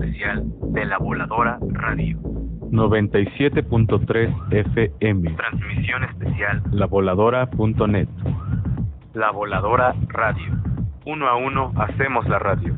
especial de La Voladora Radio. 97.3 FM. Transmisión especial lavoladora.net. La Voladora Radio. 1 a 1 hacemos la radio.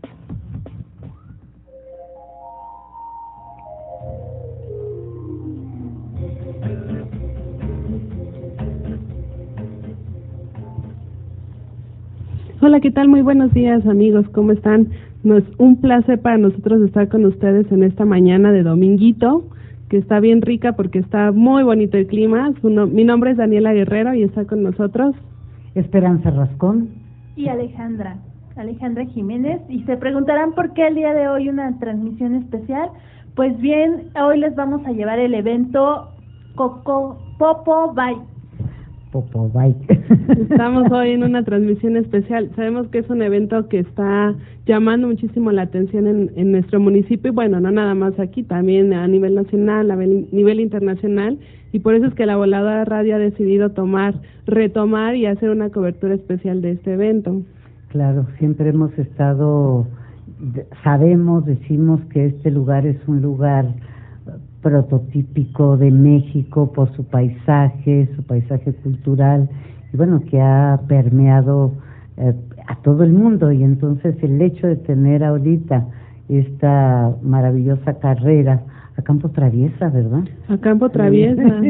Hola, ¿qué tal? Muy buenos días, amigos, ¿cómo están? Es un placer para nosotros estar con ustedes en esta mañana de dominguito, que está bien rica porque está muy bonito el clima. Mi nombre es Daniela Guerrero y está con nosotros Esperanza Rascón y Alejandra Jiménez. Y se preguntarán por qué el día de hoy una transmisión especial. Pues bien, hoy les vamos a llevar el evento Popo Bike. Estamos hoy en una transmisión especial. Sabemos que es un evento que está llamando muchísimo la atención en nuestro municipio y bueno, no nada más aquí, también a nivel nacional, a nivel internacional, y por eso es que La Voladora Radio ha decidido retomar y hacer una cobertura especial de este evento. Claro, siempre hemos estado, decimos que este lugar es un lugar prototípico de México por su paisaje cultural, y bueno, que ha permeado a todo el mundo, y entonces el hecho de tener ahorita esta maravillosa carrera a campo traviesa, ¿verdad? A campo traviesa,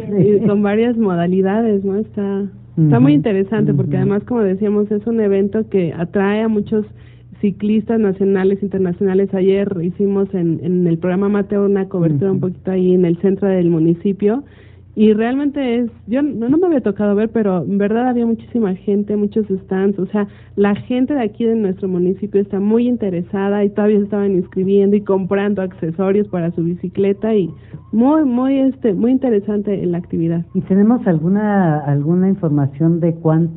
y con varias modalidades, ¿no? Está muy interesante, porque además, como decíamos, es un evento que atrae a muchos ciclistas nacionales, internacionales. Ayer hicimos en el programa Mateo una cobertura un poquito ahí en el centro del municipio, y realmente yo no me había tocado ver, pero en verdad había muchísima gente, muchos stands, o sea, la gente de aquí de nuestro municipio está muy interesada y todavía se estaban inscribiendo y comprando accesorios para su bicicleta, y muy interesante la actividad. ¿Y tenemos alguna información de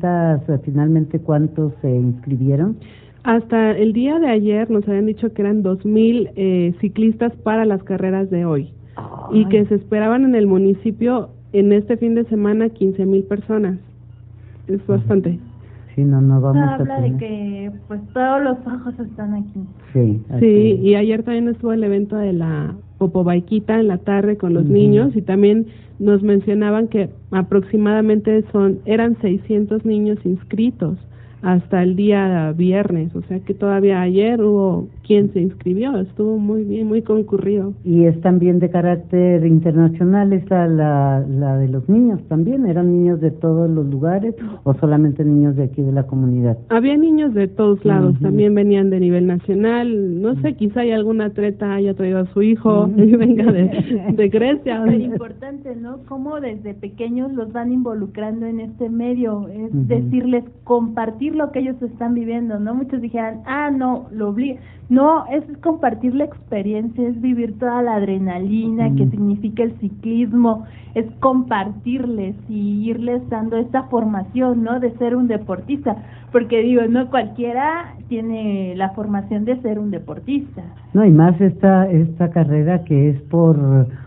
finalmente cuántos se inscribieron? Hasta el día de ayer nos habían dicho que eran 2,000 ciclistas para las carreras de hoy. Ay. Y que se esperaban en el municipio en este fin de semana 15,000 personas. Es bastante. Sí, no vamos a habla de que pues todos los ojos están aquí. Sí, y ayer también estuvo el evento de la Popobaiquita en la tarde con los niños, y también nos mencionaban que aproximadamente eran 600 niños inscritos hasta el día viernes, o sea que todavía ayer hubo quien se inscribió, estuvo muy bien, muy concurrido. Y es también de carácter internacional la de los niños también, ¿eran niños de todos los lugares o solamente niños de aquí de la comunidad? Había niños de todos lados, también venían de nivel nacional, no sé, quizá hay algún atleta haya traído a su hijo y venga de Grecia. Es importante, ¿no? Cómo desde pequeños los van involucrando en este medio, es decirles, compartir lo que ellos están viviendo, ¿no? Muchos dijeran, no, lo obliga. No, es compartir la experiencia, es vivir toda la adrenalina que significa el ciclismo, es compartirles y irles dando esta formación, ¿no? De ser un deportista, porque digo, no cualquiera tiene la formación de ser un deportista. No, y más esta carrera que es por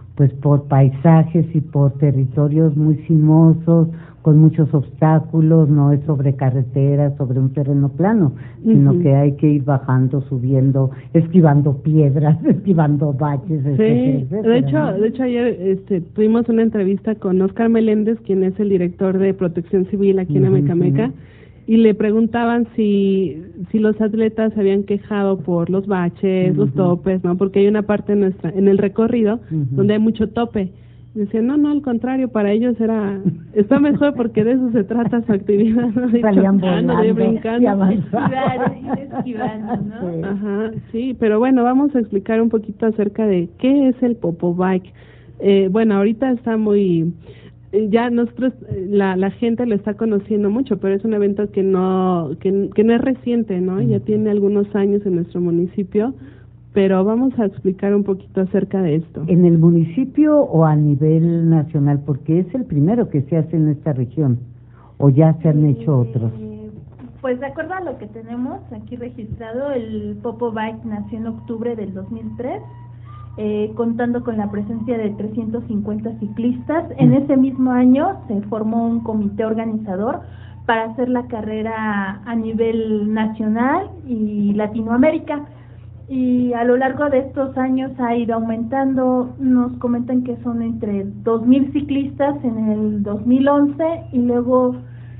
paisajes y por territorios muy sinuosos, con muchos obstáculos, no es sobre carretera, sobre un terreno plano, sino que hay que ir bajando, subiendo, esquivando piedras, esquivando baches, etcétera. De hecho ayer tuvimos una entrevista con Oscar Meléndez, quien es el director de Protección Civil aquí en Amecameca, y le preguntaban si los atletas se habían quejado por los baches, los topes, ¿no? Porque hay una parte en el recorrido donde hay mucho tope. Decían, no, al contrario, para ellos está mejor porque de eso se trata su actividad, ¿no? Salían volando, brincando, esquivando, ¿no? Ajá, sí, pero bueno, vamos a explicar un poquito acerca de qué es el Popobike. Bueno, ahorita está muy... ya nosotros, la gente lo está conociendo mucho, pero es un evento que no es reciente, ¿no? Ya tiene algunos años en nuestro municipio, pero vamos a explicar un poquito acerca de esto. ¿En el municipio o a nivel nacional? Porque es el primero que se hace en esta región, ¿o ya se han hecho otros? Pues de acuerdo a lo que tenemos aquí registrado, el Popobike nació en octubre del 2003, contando con la presencia de 350 ciclistas. En ese mismo año se formó un comité organizador para hacer la carrera a nivel nacional y Latinoamérica. y a lo largo de estos años ha ido aumentando. Nos comentan que son entre 2,000 ciclistas en el 2011 y luego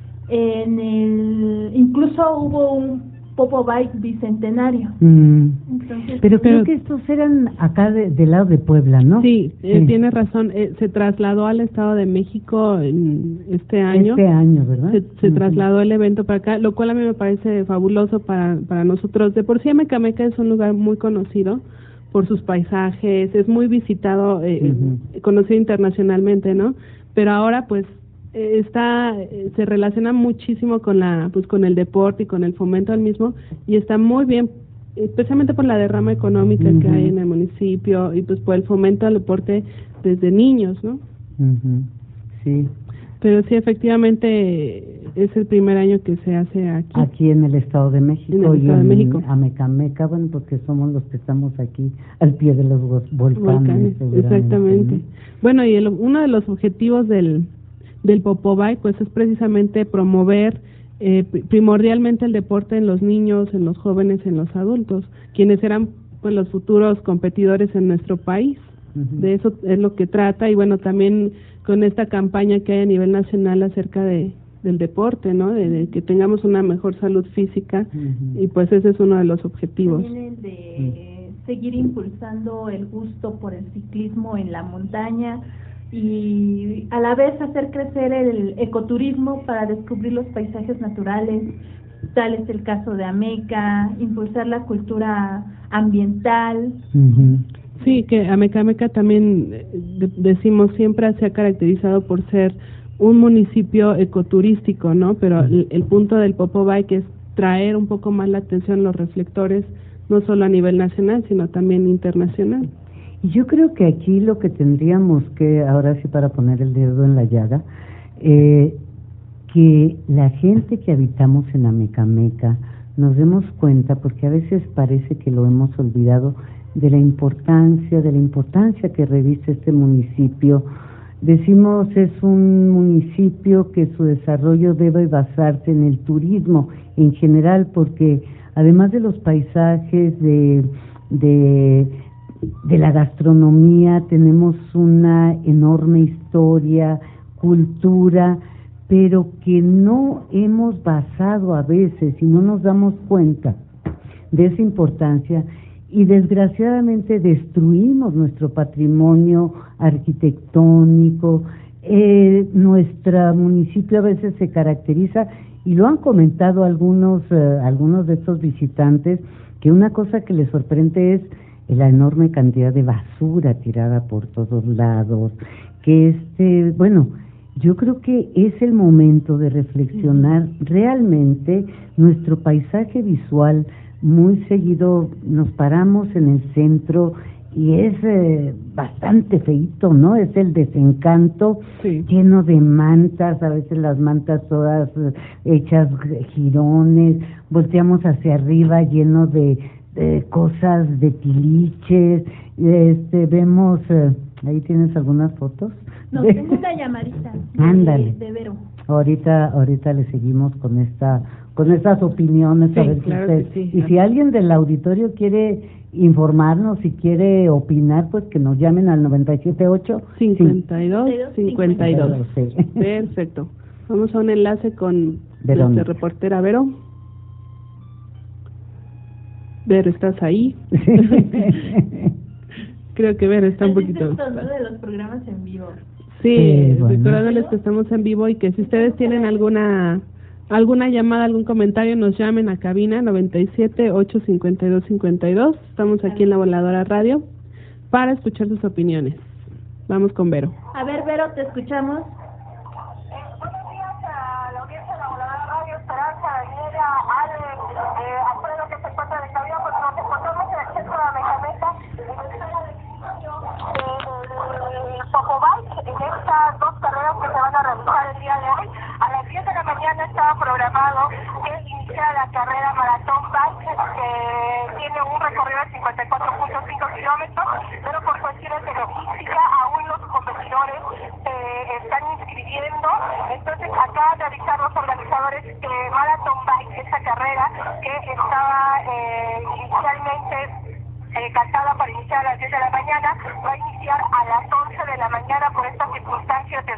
incluso hubo un Popo Bike bicentenario. Entonces, pero creo que estos eran acá del lado de Puebla, ¿no? Sí, tiene razón. Se trasladó al Estado de México este año. Este año, ¿verdad? Se trasladó el evento para acá, lo cual a mí me parece fabuloso para nosotros. De por sí, Amecameca es un lugar muy conocido por sus paisajes, es muy visitado, conocido internacionalmente, ¿no? Pero ahora, pues, se relaciona muchísimo con con el deporte y con el fomento al mismo, y está muy bien, especialmente por la derrama económica que hay en el municipio y pues por el fomento al deporte desde niños, ¿no? Sí. Pero sí, efectivamente es el primer año que se hace aquí en el Estado de México. En el Estado de México. Amecameca, bueno, porque somos los que estamos aquí al pie de los volcanes. Exactamente. ¿No? Bueno, y uno de los objetivos del Popo Bike, pues es precisamente promover primordialmente el deporte en los niños, en los jóvenes, en los adultos, quienes serán pues los futuros competidores en nuestro país. De eso es lo que trata, y bueno, también con esta campaña que hay a nivel nacional acerca del deporte, ¿no? De que tengamos una mejor salud física, y pues ese es uno de los objetivos. También el de seguir impulsando el gusto por el ciclismo en la montaña, y a la vez hacer crecer el ecoturismo para descubrir los paisajes naturales. Tal es el caso de Ameca, impulsar la cultura ambiental. Sí, que Amecameca también, decimos, siempre se ha caracterizado por ser un municipio ecoturístico, ¿no? Pero el punto del Popo Bike es traer un poco más la atención, los reflectores, no solo a nivel nacional, sino también internacional. Y yo creo que aquí lo que tendríamos que, ahora sí para poner el dedo en la llaga, que la gente que habitamos en Amecameca nos demos cuenta, porque a veces parece que lo hemos olvidado, de la importancia que reviste este municipio. Decimos, es un municipio que su desarrollo debe basarse en el turismo en general, porque además de los paisajes, de la gastronomía, tenemos una enorme historia, cultura, pero que no hemos basado a veces y no nos damos cuenta de esa importancia, y desgraciadamente destruimos nuestro patrimonio arquitectónico. Nuestro municipio a veces se caracteriza, y lo han comentado algunos de estos visitantes, que una cosa que les sorprende es la enorme cantidad de basura tirada por todos lados, que bueno, yo creo que es el momento de reflexionar realmente nuestro paisaje visual. Muy seguido nos paramos en el centro y es bastante feíto, ¿no? Es el desencanto, lleno de mantas, a veces las mantas todas hechas jirones, volteamos hacia arriba lleno de cosas, de tiliches, vemos, ahí tienes algunas fotos. No, tengo una llamadita de Vero. Ahorita le seguimos con estas opiniones, sí, a ver claro si usted, sí. Y si alguien del auditorio quiere informarnos, si quiere opinar, pues que nos llamen al 978 52. Sí. Perfecto. Vamos a un enlace con Verónica. nuestra reportera Vero. Vero, ¿estás ahí? Creo que Vero está un poquito... Es esto, ¿no? De los programas en vivo. Sí, bueno. recordándoles que estamos en vivo y que si ustedes tienen alguna llamada, algún comentario, nos llamen a cabina 97-852-52. Estamos aquí en La Voladora Radio para escuchar sus opiniones. Vamos con Vero. A ver, Vero, te escuchamos. Buenos días a la audiencia de La Voladora Radio, Esperanza, Daniela, Ale, Alfredo, que se encuentra en cabina, porque nos encontramos en el centro de Amecameca, en el centro del inicio del Popo Bike, en estas dos carreras que se van a realizar el día de hoy. A las 10 de la mañana estaba programado que iniciara la carrera Maratón Bike, que tiene un recorrido de 54.5 kilómetros, pero por cuestiones de logística aún los competidores están inscribiendo. Entonces acaban de avisar los organizadores que Marathon Bike, esta carrera que estaba inicialmente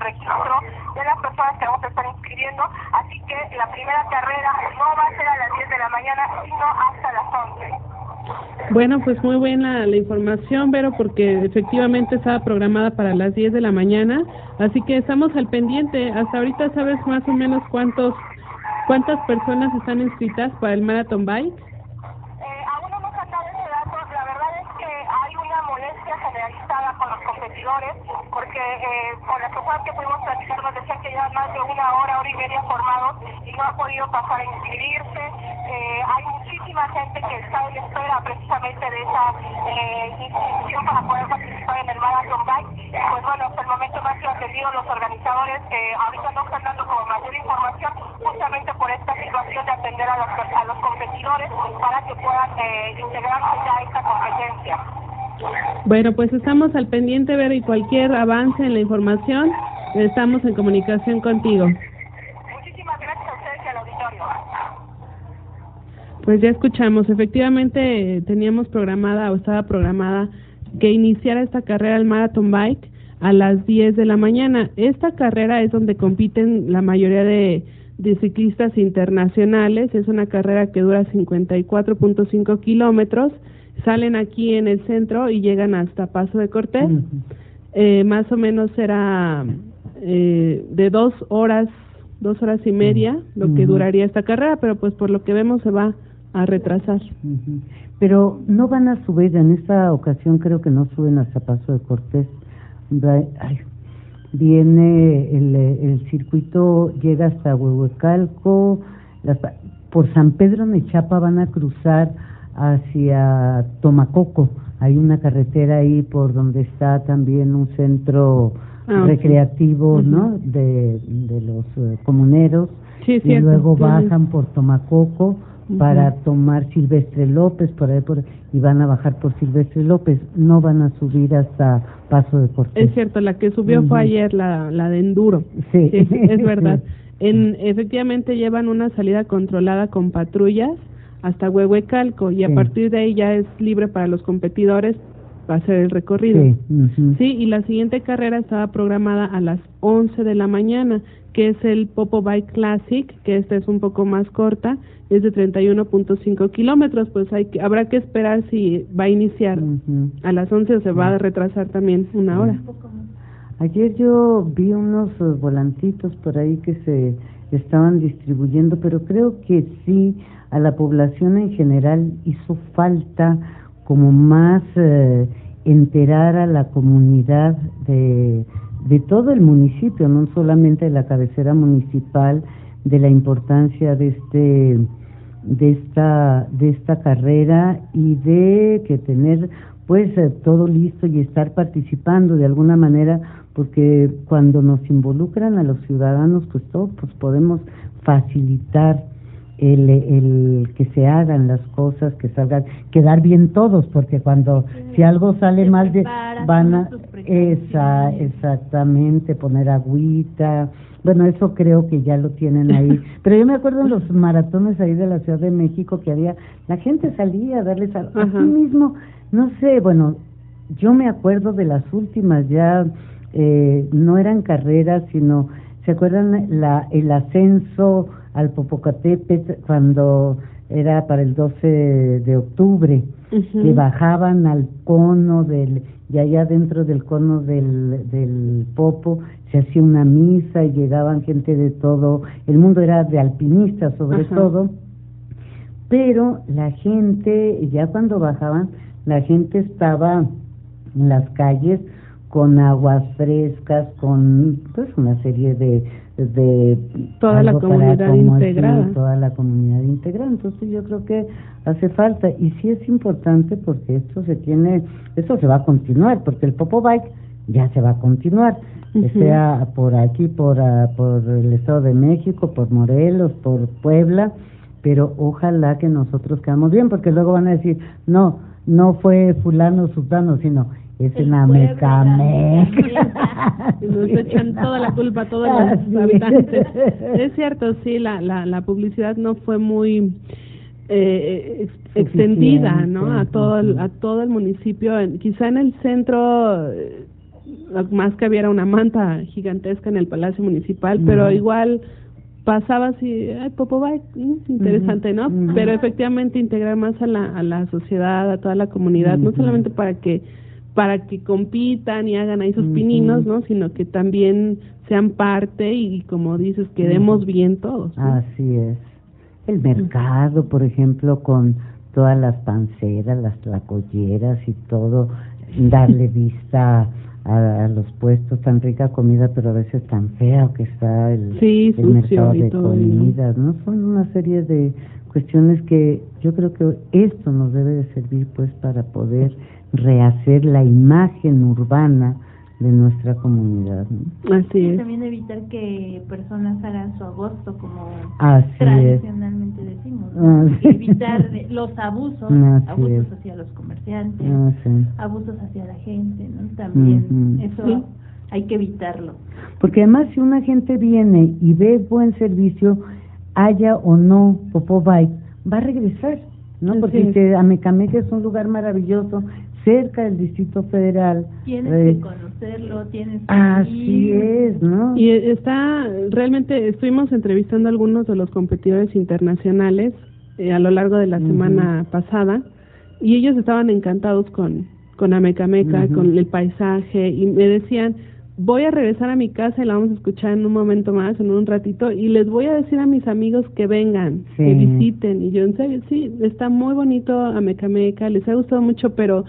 registro de las personas que vamos a estar inscribiendo, así que la primera carrera no va a ser a las 10 de la mañana, sino hasta las 11. Bueno, pues muy buena la información, Vero, porque efectivamente estaba programada para las 10 de la mañana, así que estamos al pendiente. Hasta ahorita, ¿sabes más o menos cuántas personas están inscritas para el Marathon Bike? Aún no nos han dado ese dato. La verdad es que hay una molestia generalizada con los competidores, porque con las personas que pudimos platicar nos decían que llevan más de una hora y media formados y no han podido pasar a inscribirse. Hay muchísima gente que está en espera precisamente de esa inscripción para poder participar en el Marathon Bike. Pues bueno, hasta el momento no han sido atendidos los organizadores. Ahorita no están dando como mayor información justamente por esta situación de atender a los competidores para que puedan integrarse ya a esta competencia. Bueno, pues estamos al pendiente, Vero, y cualquier avance en la información, estamos en comunicación contigo. Muchísimas gracias a ustedes y al auditorio. Pues ya escuchamos, efectivamente teníamos programada o estaba programada que iniciara esta carrera el Marathon Bike a las 10 de la mañana. Esta carrera es donde compiten la mayoría de ciclistas internacionales. Es una carrera que dura 54.5 kilómetros. Salen aquí en el centro y llegan hasta Paso de Cortés. Más o menos será de 2 horas y media lo que duraría esta carrera, pero pues por lo que vemos se va a retrasar. Pero no van a subir, en esta ocasión creo que no suben hasta Paso de Cortés. Viene el circuito, llega hasta Huehuecalco, por San Pedro Nechapa van a cruzar hacia Tomacoco. Hay una carretera ahí por donde está también un centro recreativo, ¿no? De los comuneros. Sí, y cierto, luego bajan por Tomacoco para tomar Silvestre López, por ahí y van a bajar por Silvestre López, no van a subir hasta Paso de Cortés. Es cierto, la que subió fue ayer, la de enduro. Sí. Sí, es verdad. Efectivamente llevan una salida controlada con patrullas hasta Huehuecalco y a partir de ahí ya es libre para los competidores hacer el recorrido. Sí, y la siguiente carrera estaba programada a las 11 de la mañana, que es el Popo Bike Classic, que esta es un poco más corta, es de 31.5 kilómetros, pues habrá que esperar si va a iniciar a las 11 o se va a retrasar también una hora. Ayer yo vi unos volantitos por ahí que se estaban distribuyendo, pero creo que sí, a la población en general hizo falta como más enterar a la comunidad de todo el municipio, no solamente de la cabecera municipal, de la importancia de esta carrera y de que tener pues todo listo y estar participando de alguna manera, porque cuando nos involucran a los ciudadanos, pues todos pues podemos facilitar el que se hagan las cosas, que salgan, quedar bien todos, porque cuando si algo sale mal van a exactamente poner agüita. Bueno, eso creo que ya lo tienen ahí. Pero yo me acuerdo en los maratones ahí de la Ciudad de México que la gente salía a darles a sí mismo, no sé, bueno, yo me acuerdo de las últimas ya, no eran carreras, sino, ¿se acuerdan el ascenso al Popocatépetl cuando era para el 12 de octubre, que bajaban al cono y allá dentro del cono del Popo se hacía una misa y llegaban gente de todo, el mundo era de alpinistas sobre todo, pero la gente, ya cuando bajaban, la gente estaba en las calles con aguas frescas, con pues una serie de toda la comunidad integrada. Así, toda la comunidad integrada. Entonces yo creo que hace falta, y sí es importante porque esto se va a continuar, porque el Popo Bike ya se va a continuar, sea por aquí, por el Estado de México, por Morelos, por Puebla, pero ojalá que nosotros quedamos bien, porque luego van a decir, no fue fulano, sultano, sino es una Mecameca. Nos echan toda la culpa a todos los habitantes. Es cierto, sí, la publicidad no fue muy extendida, ¿no? A todo el municipio. Quizá en el centro más que había una manta gigantesca en el Palacio Municipal, pero igual pasaba así, ay, Popobay, interesante, ¿no? Pero efectivamente integrar más a la sociedad, a toda la comunidad, no solamente para que compitan y hagan ahí sus pininos, ¿no? Sino que también sean parte y como dices, quedemos bien todos, ¿no? Así es. El mercado, por ejemplo, con todas las panceras, las tlacoyeras y todo, darle vista a los puestos, tan rica comida, pero a veces tan fea que está el mercado de comidas, ¿no? Son una serie de cuestiones que yo creo que esto nos debe de servir pues para poder rehacer la imagen urbana de nuestra comunidad, ¿no? Así es. También evitar que personas hagan su agosto como tradicionalmente decimos, ¿no? Evitar los abusos, abusos hacia los comerciantes, abusos hacia la gente, ¿no? También eso hay que evitarlo. Porque además si una gente viene y ve buen servicio, haya o no Popobay, va a regresar, ¿no? Porque Amecameca es un lugar maravilloso, cerca del Distrito Federal. Tienes que conocerlo, tienes que Así es, ¿no? Y realmente estuvimos entrevistando a algunos de los competidores internacionales a lo largo de la semana pasada, y ellos estaban encantados con Amecameca, con el paisaje, y me decían, voy a regresar a mi casa y la vamos a escuchar en un momento más, en un ratito, y les voy a decir a mis amigos que vengan, que visiten. Y yo, en serio, sí, está muy bonito Amecameca, les ha gustado mucho, pero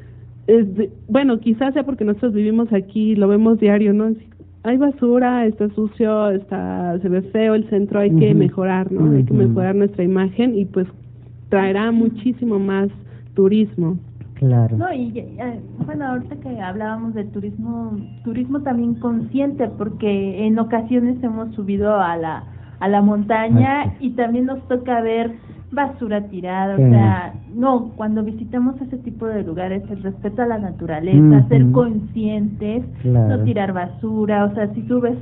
bueno, quizás sea porque nosotros vivimos aquí, lo vemos diario, ¿no? Hay basura, está sucio, se ve feo el centro, hay que mejorar, ¿no? Hay que mejorar nuestra imagen y pues traerá muchísimo más turismo. Claro. No, y bueno, ahorita que hablábamos de turismo también consciente, porque en ocasiones hemos subido a la montaña y también nos toca ver basura tirada, o sea, no, cuando visitamos ese tipo de lugares, el respeto a la naturaleza, ser conscientes, no tirar basura, o sea, si subes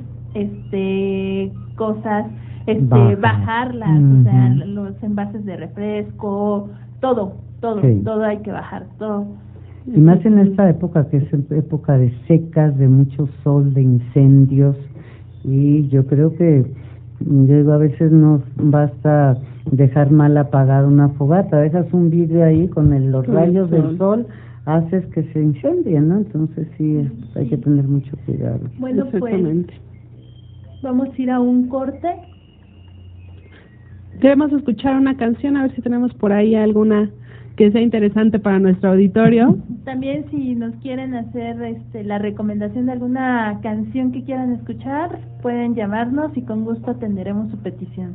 cosas, bajarlas, o sea, los envases de refresco, todo hay que bajar, todo. Y más en esta época, que es época de secas, de mucho sol, de incendios, y yo creo que a veces nos basta dejar mal apagada una fogata, dejas un vidrio ahí con los rayos del sol, haces que se incendie, ¿no? Entonces sí, hay que tener mucho cuidado. Bueno, pues vamos a ir a un corte. Queremos escuchar una canción, a ver si tenemos por ahí alguna que sea interesante para nuestro auditorio. También si nos quieren hacer la recomendación de alguna canción que quieran escuchar, pueden llamarnos y con gusto atenderemos su petición.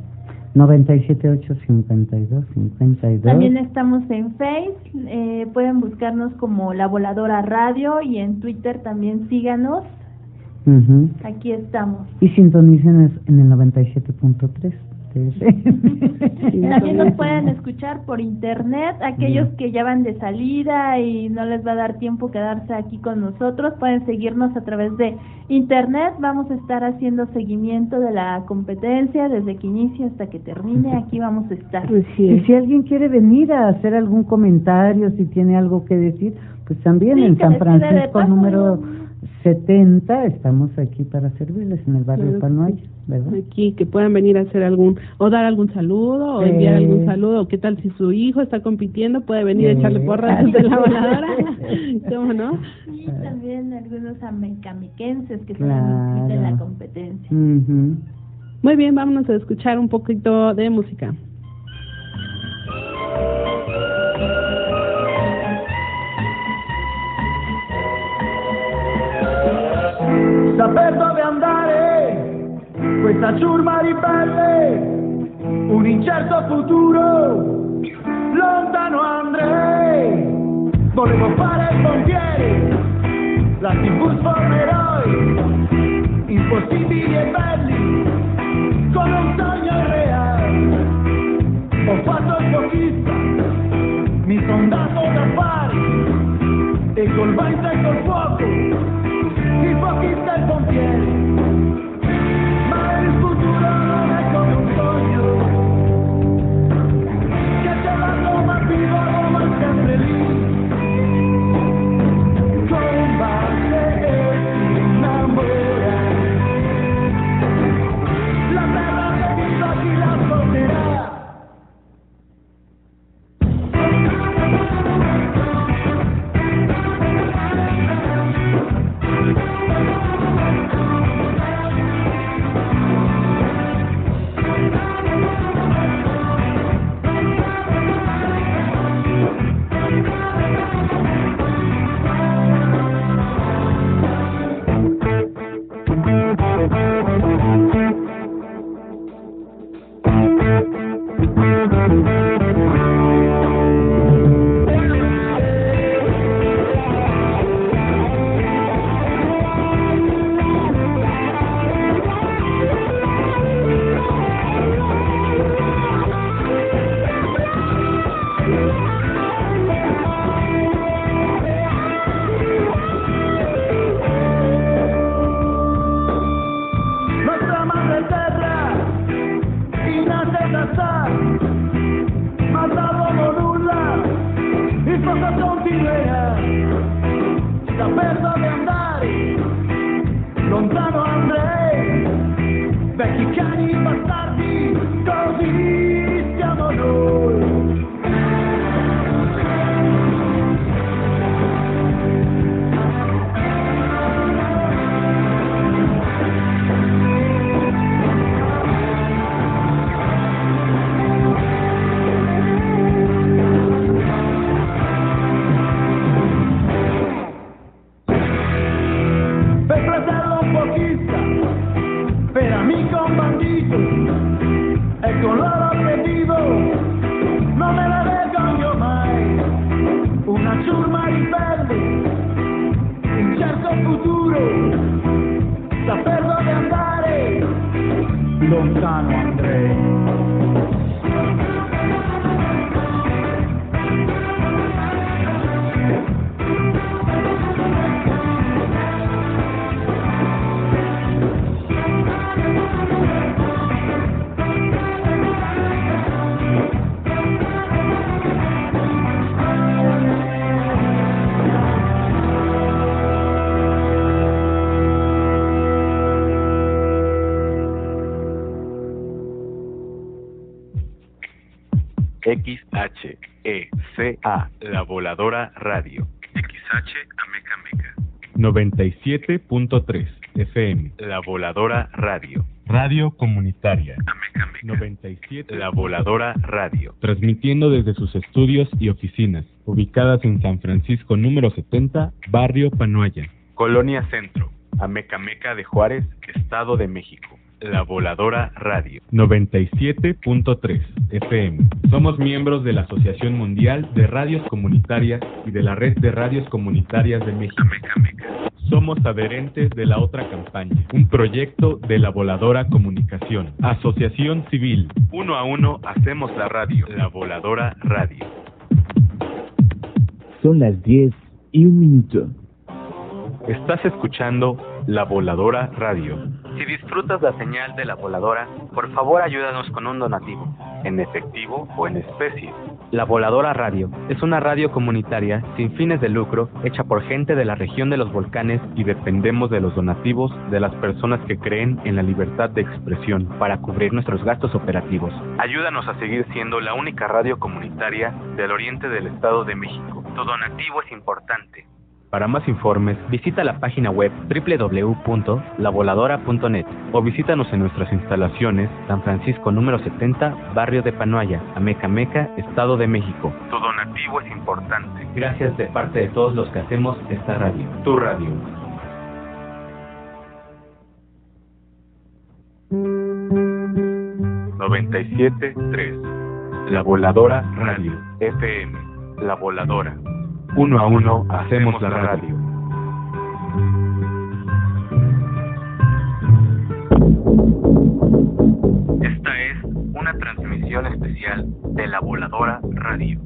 97-852-52. También estamos en Face, pueden buscarnos como La Voladora Radio, y en Twitter también síganos. Aquí estamos. Y sintonicen en el 97.3. También nos pueden escuchar por internet, aquellos que ya van de salida y no les va a dar tiempo quedarse aquí con nosotros, pueden seguirnos a través de internet. Vamos a estar haciendo seguimiento de la competencia desde que inicie hasta que termine, aquí vamos a estar. Y si alguien quiere venir a hacer algún comentario, si tiene algo que decir, pues también en San Francisco número 70 estamos aquí para servirles en el barrio de Panoaya, ¿verdad? Aquí, que puedan venir a hacer o dar algún saludo, o enviar algún saludo, o qué tal si su hijo está compitiendo, puede venir a echarle porras de La Voladora, ¿cómo no? Y también algunos amecamequenses que se han en la competencia. Muy bien, vámonos a escuchar un poquito de música. Saper dove andare, questa ciurma ribelle, un incerto futuro, lontano andrei, volevo fare il pompiere, la TV sforma eroi, impossibili e belli, come un sogno reale, ho fatto il fuochista, mi son dato da fare, e col vento e col fuoco, il fuochista e il pompiere, ma il futuro non è come un sogno, che c'è l'anno ma vivo ma sempre lì, combatte e per terra in attesa sta, ma dall'uomo nulla il fuoco continuerà. Saper dove andare, lontano andrei, vecchi cani bastardi, così siamo noi. Per fratello un pochista, per amico un bandito, e con loro che vivo non me la vergogno mai. Una ciurma di pelle, incerto futuro, saper dove andare, lontano andrei. XHECA, La Voladora Radio. XH Ameca Meca. 97.3 FM. La Voladora Radio. Radio Comunitaria. Ameca Meca. 97. La Voladora Radio. Transmitiendo desde sus estudios y oficinas, ubicadas en San Francisco número 70, Barrio Panoaya. Colonia Centro, Ameca Meca de Juárez, Estado de México. La Voladora Radio. 97.3 FM. Somos miembros de la Asociación Mundial de Radios Comunitarias y de la Red de Radios Comunitarias de México. Ameca Meca. Somos adherentes de la otra campaña, un proyecto de La Voladora Comunicación. Asociación Civil. 1 a 1 hacemos la radio. La Voladora Radio. Son las 10:01. Estás escuchando La Voladora Radio. Si disfrutas la señal de La Voladora, por favor ayúdanos con un donativo, en efectivo o en especie. La Voladora Radio es una radio comunitaria sin fines de lucro hecha por gente de la región de los volcanes Y dependemos de los donativos de las personas que creen en la libertad de expresión. para cubrir nuestros gastos operativos. Ayúdanos a seguir siendo la única radio comunitaria del oriente del Estado de México. Tu donativo es importante. Para más informes, visita la página web www.lavoladora.net O visítanos en nuestras instalaciones, San Francisco número 70, Barrio de Panoaya, Ameca Meca, Estado de México. tu donativo es importante. Gracias de parte de todos los que hacemos esta radio. Tu radio. ...97.3... La Voladora Radio. FM. La Voladora. 1 a 1 hacemos la radio. Esta es una transmisión especial de La Voladora Radio.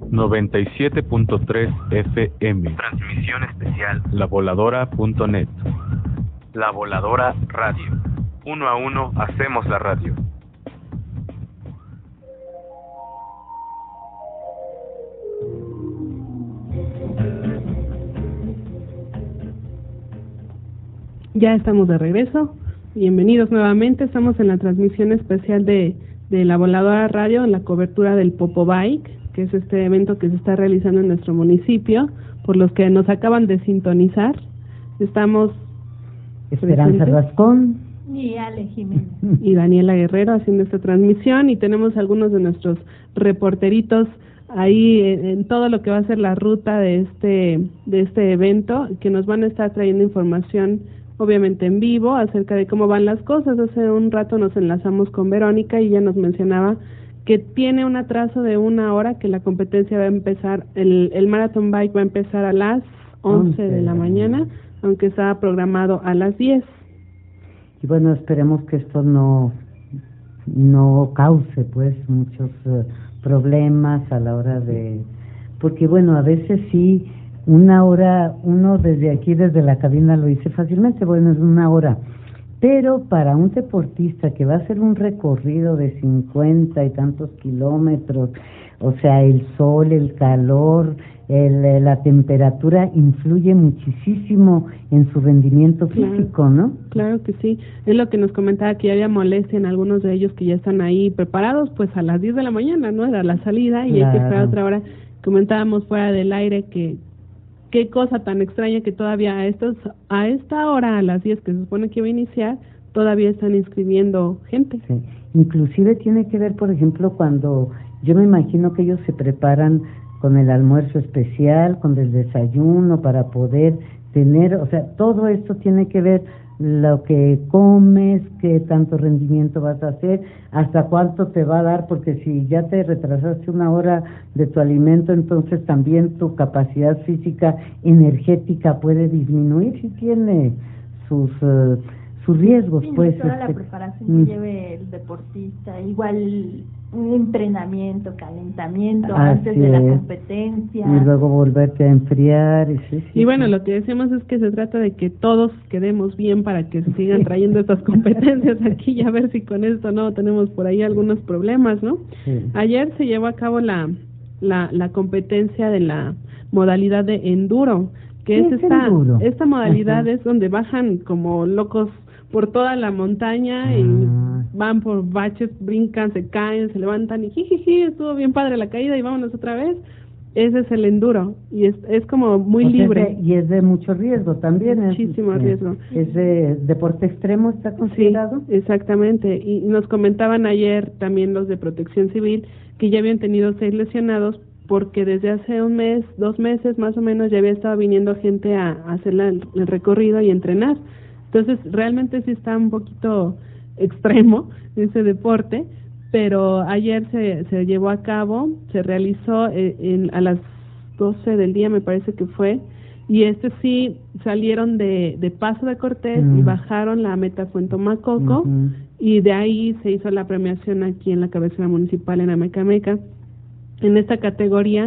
97.3 FM. Transmisión especial lavoladora.net. La Voladora Radio. 1 a 1 hacemos la radio. Ya estamos de regreso. Bienvenidos nuevamente. Estamos en la transmisión especial de La Voladora Radio en la cobertura del Popo Bike, que es este evento que se está realizando en nuestro municipio. Por los que nos acaban de sintonizar, estamos Esperanza Rascón Y Ale Jiménez. y Daniela Guerrero haciendo esta transmisión, y tenemos algunos de nuestros reporteritos ahí en todo lo que va a ser la ruta de este evento, que nos van a estar trayendo información obviamente en vivo acerca de cómo van las cosas. Hace un rato nos enlazamos con Verónica y ella nos mencionaba que tiene un atraso de 1 hora, que la competencia va a empezar, el Marathon Bike va a empezar a las 11 de la mañana, aunque estaba programado a las 10. y bueno, esperemos que esto no cause pues muchos problemas a la hora de, porque bueno, a veces sí 1 hora, uno desde aquí, desde la cabina lo dice fácilmente, bueno, es 1 hora, Pero para un deportista que va a hacer un recorrido de 50 y tantos kilómetros, o sea, el sol, el calor, la temperatura influye muchísimo en su rendimiento físico, ¿no? Claro que sí. Es lo que nos comentaba, que había molestia en algunos de ellos que ya están ahí preparados, pues a las 10 de la mañana, ¿no? Era la salida y hay que esperar otra hora. Comentábamos fuera del aire que qué cosa tan extraña que todavía a esta hora, a las 10 que se supone que iba a iniciar, todavía están inscribiendo gente. Sí. Inclusive tiene que ver, por ejemplo, cuando yo me imagino que ellos se preparan con el almuerzo especial, con el desayuno, para poder tener, o sea, todo esto tiene que ver lo que comes, qué tanto rendimiento vas a hacer, hasta cuánto te va a dar, porque si ya te retrasaste una hora de tu alimento, entonces también tu capacidad física energética puede disminuir, si tiene sus riesgos, sí, pues. Toda la preparación que lleve el deportista, igual un entrenamiento, calentamiento antes de la competencia. Y luego volverte a enfriar. Y bueno, lo que decimos es que se trata de que todos quedemos bien para que se sigan trayendo estas competencias aquí y a ver si con esto no tenemos por ahí algunos problemas, ¿no? Sí. Ayer se llevó a cabo la competencia de la modalidad de enduro, que es esta modalidad es donde bajan como locos por toda la montaña y van por baches, brincan, se caen, se levantan y jijiji, estuvo bien padre la caída y vámonos otra vez. Ese es el enduro y es como muy libre. Y es de mucho riesgo también. Muchísimo riesgo. ¿Es de deporte extremo, está considerado? Sí, exactamente. Y nos comentaban ayer también los de Protección Civil que ya habían tenido 6 lesionados porque desde hace 1 mes, 2 meses más o menos ya había estado viniendo gente a hacer el recorrido y entrenar. Entonces, realmente sí está un poquito extremo ese deporte, pero ayer se llevó a cabo, se realizó a las 12 del día, me parece que fue, y sí salieron de Paso de Cortés y bajaron la meta Fuentomacoco, y de ahí se hizo la premiación aquí en la cabecera municipal en Amecameca. En esta categoría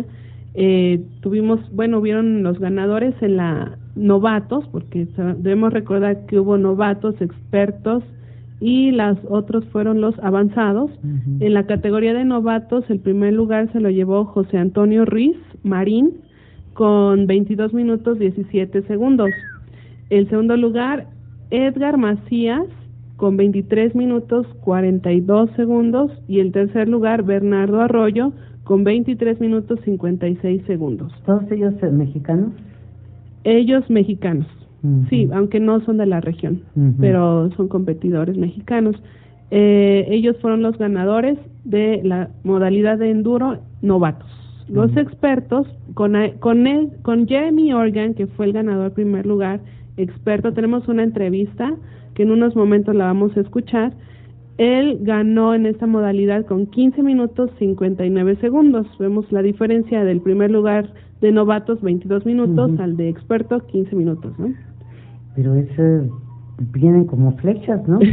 hubieron los ganadores en la novatos, porque debemos recordar que hubo novatos, expertos y los otros fueron los avanzados. En la categoría de novatos, el primer lugar se lo llevó José Antonio Ruiz Marín con 22 minutos 17 segundos. El segundo lugar, Edgar Macías con 23 minutos 42 segundos y el tercer lugar, Bernardo Arroyo con 23 minutos 56 segundos. ¿Todos ellos mexicanos? Ellos mexicanos, sí, aunque no son de la región, pero son competidores mexicanos. Ellos fueron los ganadores de la modalidad de enduro novatos. Los expertos, con Jeremy Organ, que fue el ganador primer lugar, experto, tenemos una entrevista que en unos momentos la vamos a escuchar. Él ganó en esta modalidad con 15 minutos 59 segundos. Vemos la diferencia del primer lugar de novatos, 22 minutos, al de experto, 15 minutos, ¿no? Pero vienen como flechas, ¿no?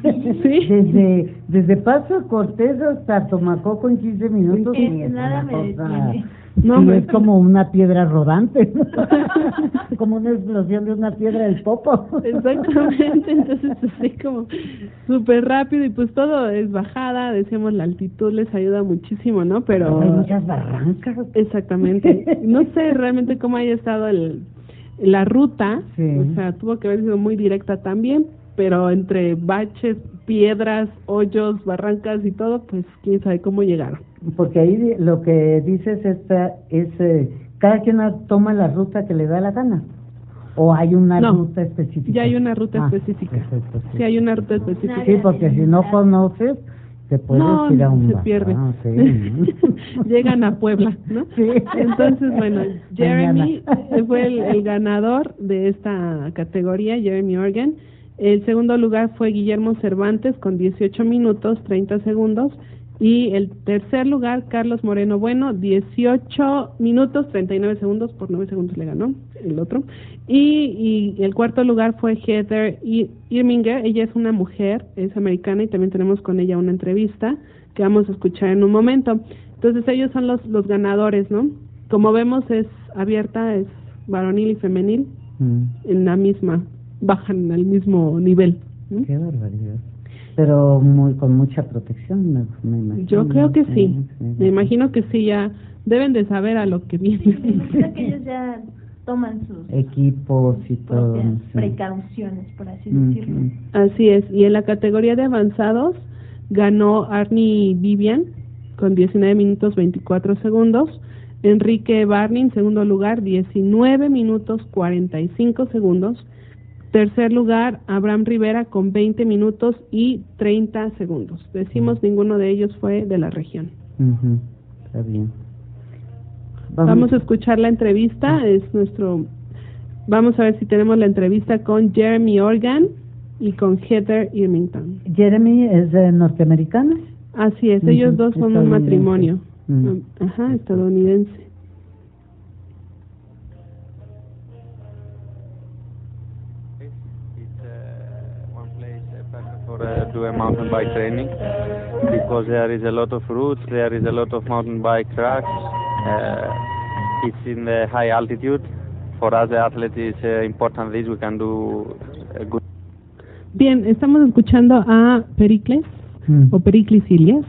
Sí. Desde Paso a Cortés hasta Tomacoco en 15 minutos. Nada me detiene. No, es como una piedra rodante, como una explosión de una piedra del Popo. Exactamente, entonces así como súper rápido y pues todo es bajada, decíamos la altitud les ayuda muchísimo, ¿no? Pero hay muchas barrancas. Exactamente, no sé realmente cómo haya estado la ruta, o sea, tuvo que haber sido muy directa también, pero entre baches, piedras, hoyos, barrancas y todo, pues quién sabe cómo llegaron. Porque ahí lo que dices es cada quien toma la ruta que le da la gana. ¿O hay una ruta específica? Ya hay una ruta específica. Perfecto, sí. Sí, hay una ruta específica. Sí, porque si no conoces, te puedes ir a un se pierde. Sí. Llegan a Puebla, ¿no? Sí. Entonces, bueno, Jeremy fue el ganador de esta categoría, Jeremy Organ. El segundo lugar fue Guillermo Cervantes con 18 minutos 30 segundos. Y el tercer lugar, Carlos Moreno Bueno, 18 minutos 39 segundos, por 9 segundos le ganó el otro. Y el cuarto lugar fue Heather Irminger, ella es una mujer, es americana y también tenemos con ella una entrevista que vamos a escuchar en un momento. Entonces ellos son los ganadores, ¿no? Como vemos es abierta, es varonil y femenil, en la misma, bajan al mismo nivel. Qué barbaridad. Pero con mucha protección, me imagino. Yo creo que sí. Me imagino que sí, ya deben de saber a lo que viene. Creo que ellos ya toman sus equipos y todo. precauciones, por así decirlo. Así es. Y en la categoría de avanzados ganó Arnie Vivian con 19 minutos 24 segundos. Enrique Barney en segundo lugar, 19 minutos 45 segundos. Tercer lugar, Abraham Rivera con 20 minutos y 30 segundos. Decimos, ninguno de ellos fue de la región. Está bien. Vamos a escuchar la entrevista. Vamos a ver si tenemos la entrevista con Jeremy Organ y con Heather Irmington. ¿Jeremy es norteamericano? Así es, ellos dos son un matrimonio. Ajá, estadounidense. One place perfect for do a mountain bike training because there is a lot of routes, there is a lot of mountain bike tracks. It's in the high altitude. For us, the athletes, it's important that we can do a good. Bien, estamos escuchando a Pericles o Pericles Ilias.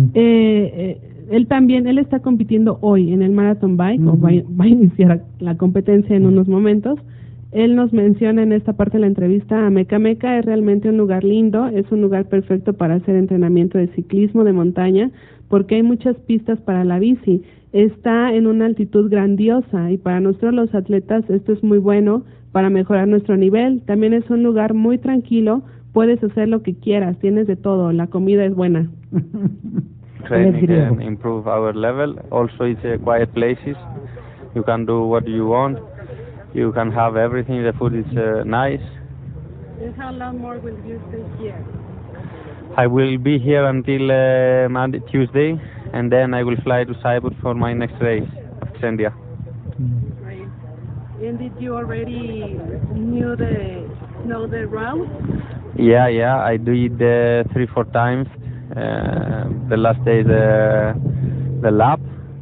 Él está compitiendo hoy en el Marathon Bike, o va a iniciar la competencia en unos momentos. Él nos menciona en esta parte de la entrevista a Meca Meca. Es realmente un lugar lindo, es un lugar perfecto para hacer entrenamiento de ciclismo de montaña, porque hay muchas pistas para la bici. Está en una altitud grandiosa y para nosotros los atletas esto es muy bueno para mejorar nuestro nivel. También es un lugar muy tranquilo, puedes hacer lo que quieras, tienes de todo, la comida es buena. Training can improve our level. Also, it's quiet places. You can do what you want. You can have everything. The food is nice. And how long more will you stay here? I will be here until Monday, Tuesday, and then I will fly to Cyprus for my next race, Xendia. Right. And did you already know the route? Yeah. I did 3-4 times. The last day the lap.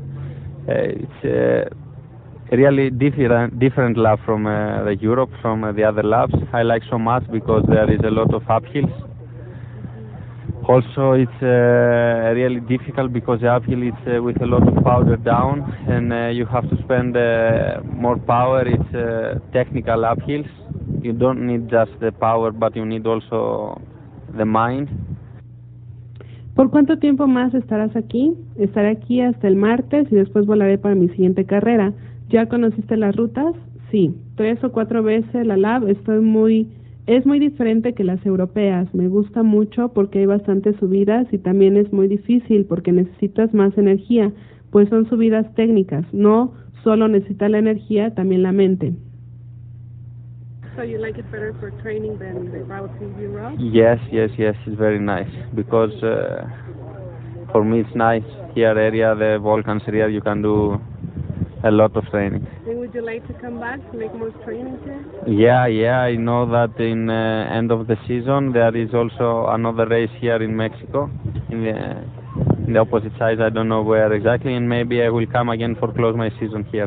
It's really different lap from the Europe, from the other laps. I like so much because there is a lot of uphills. Also, it's really difficult because the uphill is with a lot of powder down, and you have to spend more power. It's technical uphills. You don't need just the power, but you need also the mind. ¿Por cuánto tiempo más estarás aquí? Estaré aquí hasta el martes y después volaré para mi siguiente carrera. ¿Ya conociste las rutas? Sí, 3 o 4 veces la lab. Es muy diferente que las europeas. Me gusta mucho porque hay bastantes subidas y también es muy difícil porque necesitas más energía, pues son subidas técnicas. No solo necesitas la energía, también la mente. So you like it better for training than the routes in Europe? Yes, it's very nice because for me it's nice here area, the Balkans area, you can do a lot of training. And would you like to come back to make more training here? Yeah, I know that in end of the season there is also another race here in Mexico, in the opposite side, I don't know where exactly, and maybe I will come again for close my season here.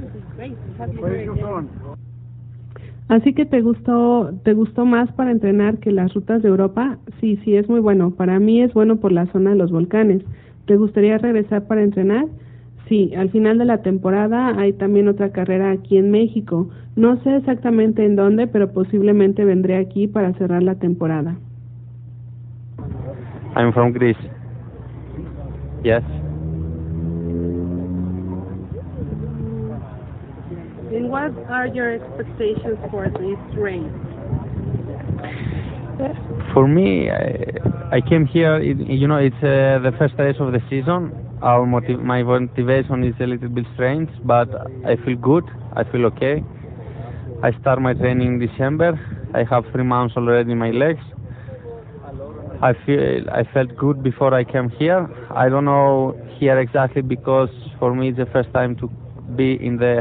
Así que te gustó más para entrenar que las rutas de Europa. Sí, es muy bueno. Para mí es bueno por la zona de los volcanes. ¿Te gustaría regresar para entrenar? Sí, al final de la temporada hay también otra carrera aquí en México. No sé exactamente en dónde, pero posiblemente vendré aquí para cerrar la temporada. I'm from Greece. Yes. And what are your expectations for this race? For me, I came here, it's the first race of the season. My motivation is a little bit strange, but I feel good, I feel okay. I start my training in December. I have 3 months already in my legs. I felt good before I came here. I don't know here exactly because for me it's the first time to be in the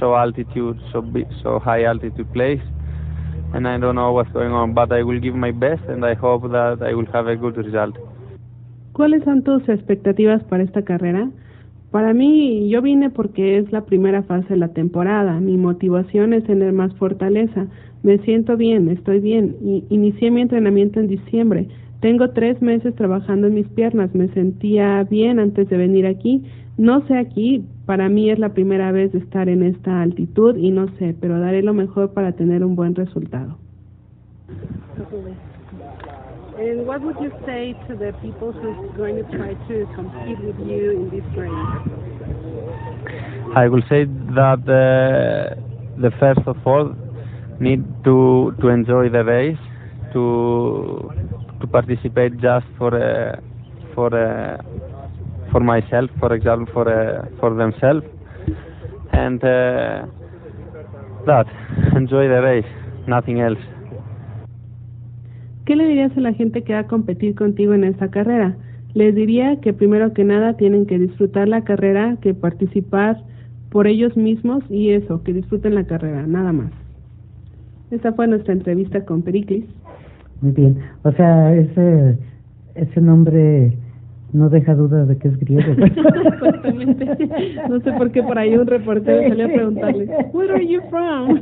so high altitude place, and I don't know what's going on, but I will give my best and I hope that I will have a good result. ¿Cuáles son tus expectativas para esta carrera? Para mí, yo vine porque es la primera fase de la temporada. Mi motivación es tener más fortaleza. Me siento bien, estoy bien. Inicié mi entrenamiento en diciembre. Tengo 3 meses trabajando en mis piernas. Me sentía bien antes de venir aquí. No sé aquí, para mí es la primera vez de estar en esta altitud y no sé, pero daré lo mejor para tener un buen resultado. And what would you say to the people who's going to try to compete with you in this race? I will say that the first of all need to enjoy the race, to participate just for myself, for example, for themselves, and that enjoy the race, nothing else. ¿Qué le dirías a la gente que va a competir contigo en esta carrera? Les diría que primero que nada tienen que disfrutar la carrera, que participar por ellos mismos y eso, que disfruten la carrera, nada más. Esta fue nuestra entrevista con Pericles. Muy bien, o sea, ese nombre no deja duda de que es griego. Exactamente. No sé por qué por ahí un reportero salió a preguntarle, "Where are you from?"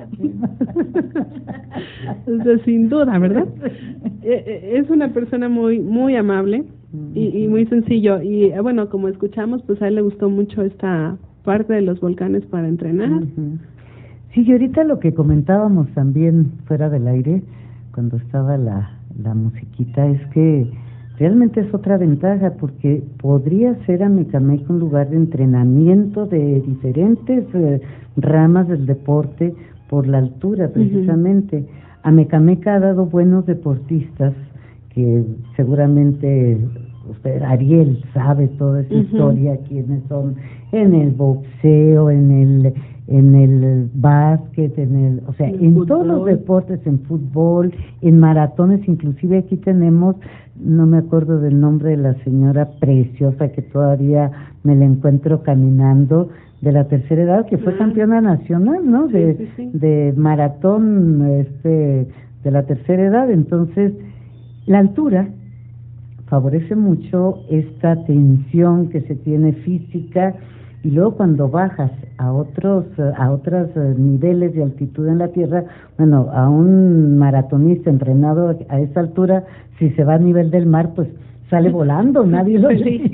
O sea, sin duda, ¿verdad? Es una persona muy amable y muy sencillo. Y bueno, como escuchamos, pues a él le gustó mucho esta parte de los volcanes para entrenar. Sí, y ahorita lo que comentábamos también fuera del aire, cuando estaba la musiquita, es que realmente es otra ventaja, porque podría ser Amecameca un lugar de entrenamiento de diferentes ramas del deporte por la altura, precisamente. Amecameca ha dado buenos deportistas, que seguramente usted, Ariel, sabe toda esa historia, quiénes son en el boxeo, en el básquet, o sea, en todos los deportes, en fútbol, en maratones. Inclusive aquí tenemos, no me acuerdo del nombre de la señora preciosa que todavía me la encuentro caminando, de la tercera edad, que fue campeona nacional, ¿no? De maratón, de la tercera edad. Entonces, la altura favorece mucho esta tensión que se tiene física, y luego cuando bajas a otros niveles de altitud en la tierra, bueno, a un maratonista entrenado a esa altura, si se va a nivel del mar, pues sale volando, nadie lo sí.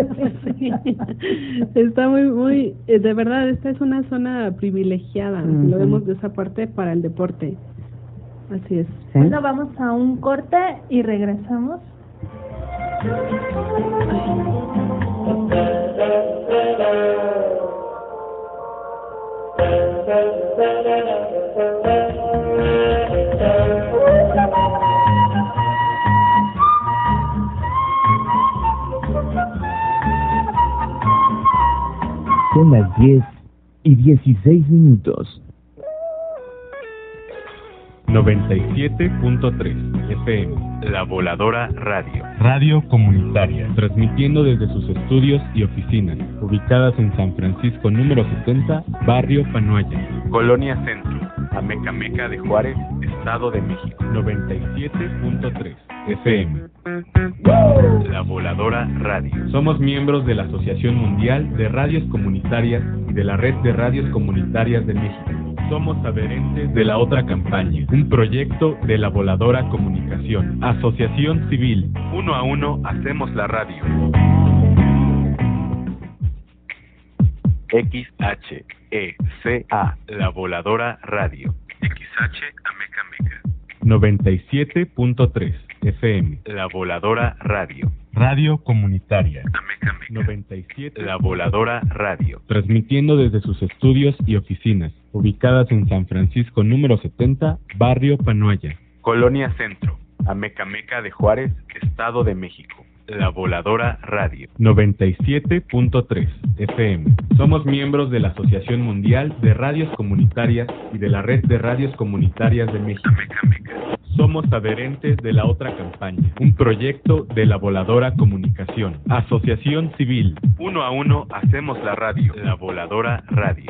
Está muy, de verdad, esta es una zona privilegiada, lo vemos de esa parte para el deporte. Así es. ¿Sí? Bueno, vamos a un corte y regresamos. Son las 10:16. 97.3 FM, La Voladora Radio. Radio comunitaria, transmitiendo desde sus estudios y oficinas, ubicadas en San Francisco número 70, Barrio Panoaya, Colonia Centro, Amecameca de Juárez, Estado de México. 97.3 FM. La Voladora Radio. Somos miembros de la Asociación Mundial de Radios Comunitarias y de la Red de Radios Comunitarias de México. Somos adherentes de la otra campaña, un proyecto de la Voladora Comunicación, Asociación Civil. Uno a uno hacemos la radio. XHECA, La Voladora Radio. XH Amecameca. 97.3 FM, La Voladora Radio. Radio comunitaria. Amecameca. 97. La Voladora Radio. Transmitiendo desde sus estudios y oficinas, ubicadas en San Francisco número 70, Barrio Panoaya, Colonia Centro, Amecameca de Juárez, Estado de México. La Voladora Radio. 97.3 FM. Somos miembros de la Asociación Mundial de Radios Comunitarias y de la Red de Radios Comunitarias de México. Amecameca. Somos adherentes de la otra campaña, un proyecto de la Voladora Comunicación, Asociación Civil. Uno a uno hacemos la radio. La Voladora Radio.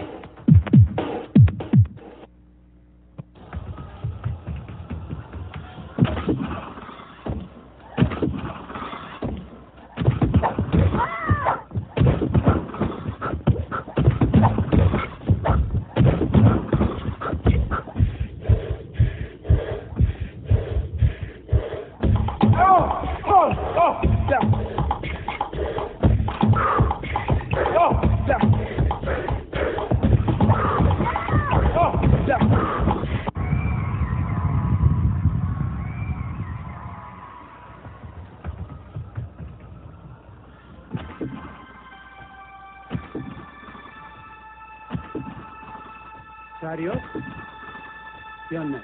Adiós. ¿Qué onda?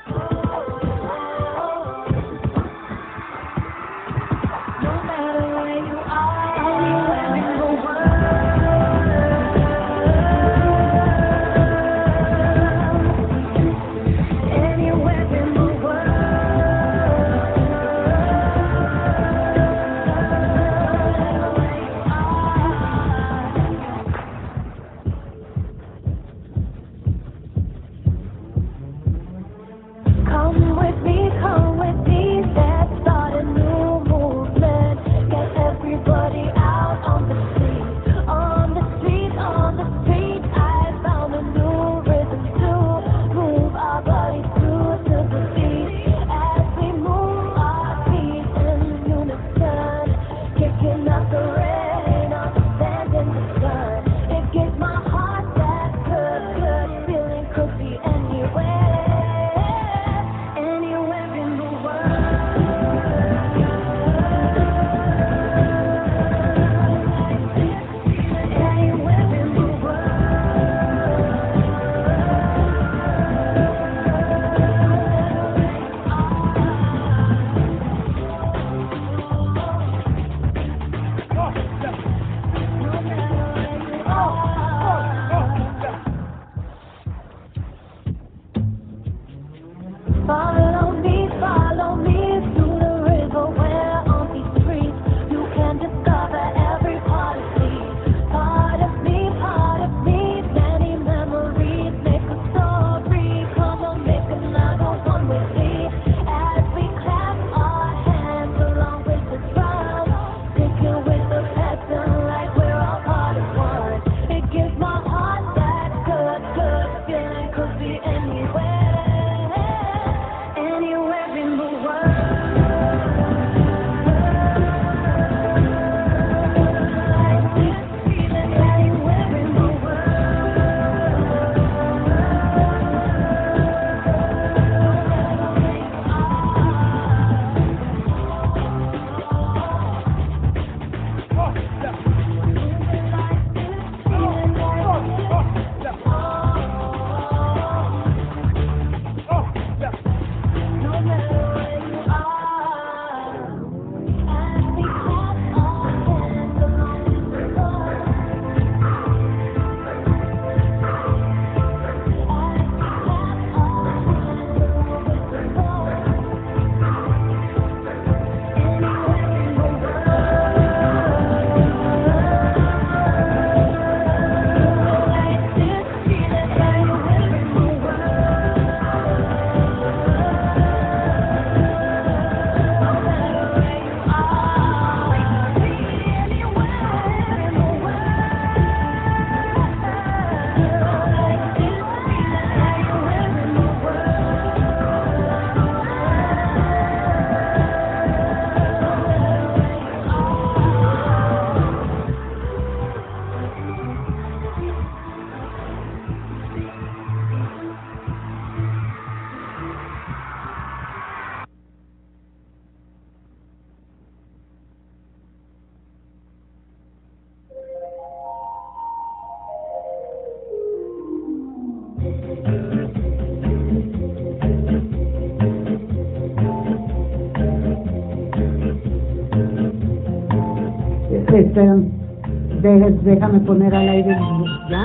Déjame poner al aire, ¿ya?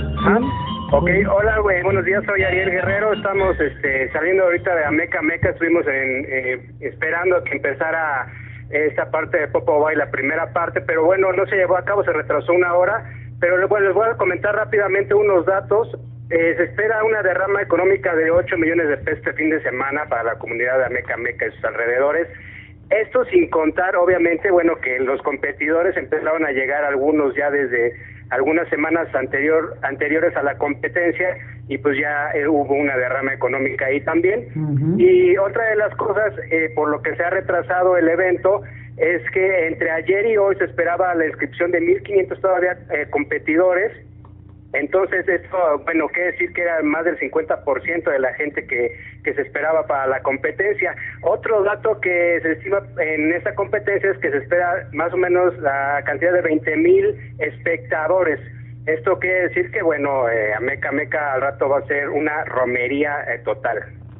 Ok, hola, güey, buenos días, soy Ariel Guerrero, estamos saliendo ahorita de Ameca Meca, estuvimos esperando a que empezara esta parte de Popo Bay, la primera parte, pero bueno, no se llevó a cabo, se retrasó una hora, pero bueno, les voy a comentar rápidamente unos datos. Se espera una derrama económica de 8 millones de pesos este fin de semana para la comunidad de Ameca Meca y sus alrededores. Esto sin contar, obviamente, bueno, que los competidores empezaron a llegar algunos ya desde algunas semanas anteriores a la competencia y pues ya hubo una derrama económica ahí también. Y otra de las cosas por lo que se ha retrasado el evento es que entre ayer y hoy se esperaba la inscripción de 1.500 todavía competidores. Entonces esto, bueno, quiere decir que era más del 50% de la gente que se esperaba para la competencia. Otro dato que se estima en esta competencia es que se espera más o menos la cantidad de 20,000 espectadores. Esto quiere decir que, bueno, Ameca Meca al rato va a ser una romería total.